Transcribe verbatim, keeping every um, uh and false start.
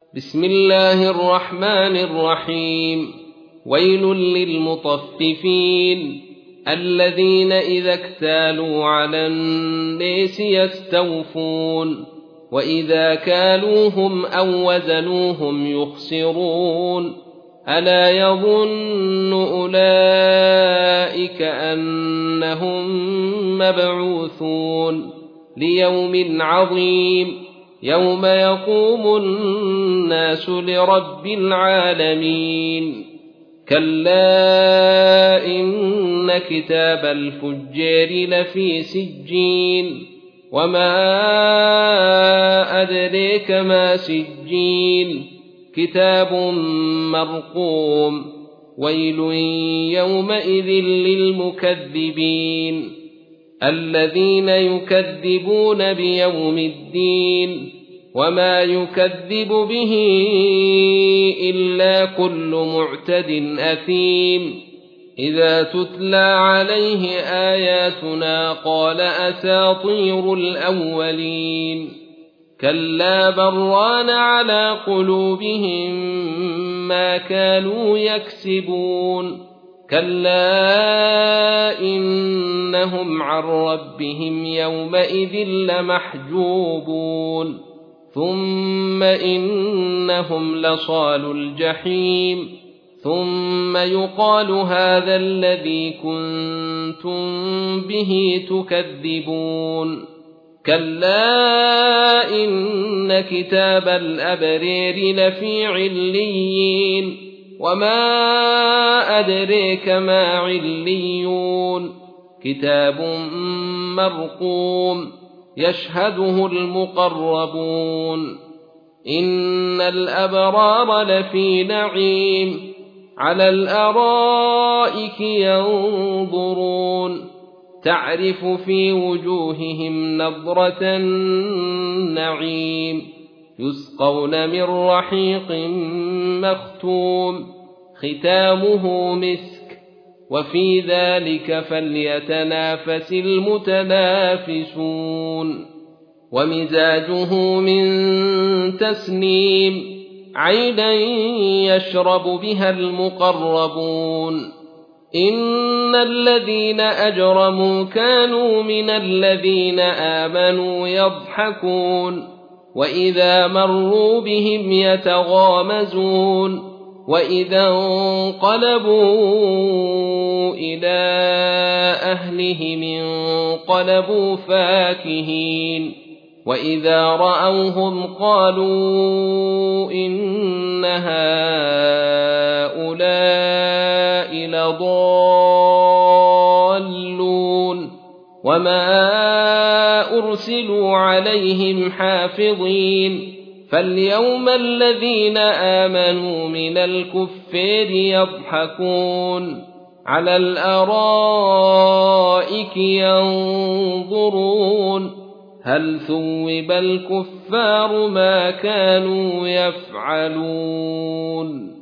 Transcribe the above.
بسم الله الرحمن الرحيم. ويل للمطففين الذين إذا اكتالوا على الناس يستوفون وإذا كالوهم أو وزنوهم يخسرون ألا يظن أولئك أنهم مبعوثون ليوم عظيم يوم يقوم الناس لرب العالمين. كلا إن كتاب الفجار لفي سجين وما أدريك ما سجين كتاب مرقوم. ويل يومئذ للمكذبين الذين يكذبون بيوم الدين وما يكذب به إلا كل معتد أثيم إذا تتلى عليه آياتنا قال أساطير الأولين. كلا بران على قلوبهم ما كانوا يكسبون كلا إنهم عن ربهم يومئذ لمحجوبون ثم إنهم لصالو الجحيم ثم يقال هذا الذي كنتم به تكذبون. كلا إن كتاب الأبرار لفي عليين وما أدريك ما عليون كتاب مرقوم يشهده المقربون. إن الأبرار لفي نعيم على الأرائك ينظرون تعرف في وجوههم نضرة النعيم يسقون من رحيق مختوم ختامه مسك وفي ذلك فليتنافس المتنافسون. ومزاجه من تسنيم عينا يشرب بها المقربون. إن الذين أجرموا كانوا من الذين آمنوا يضحكون وإذا مروا بهم يتغامزون وإذا انقلبوا إلى أهلهم انقلبوا فاكهين وإذا رأوهم قالوا إن هؤلاء لضالون وما أرسلوا عليهم حافظين. فاليوم الذين آمنوا من الكفار يضحكون على الأرائك ينظرون هل ثوب الكفار ما كانوا يفعلون.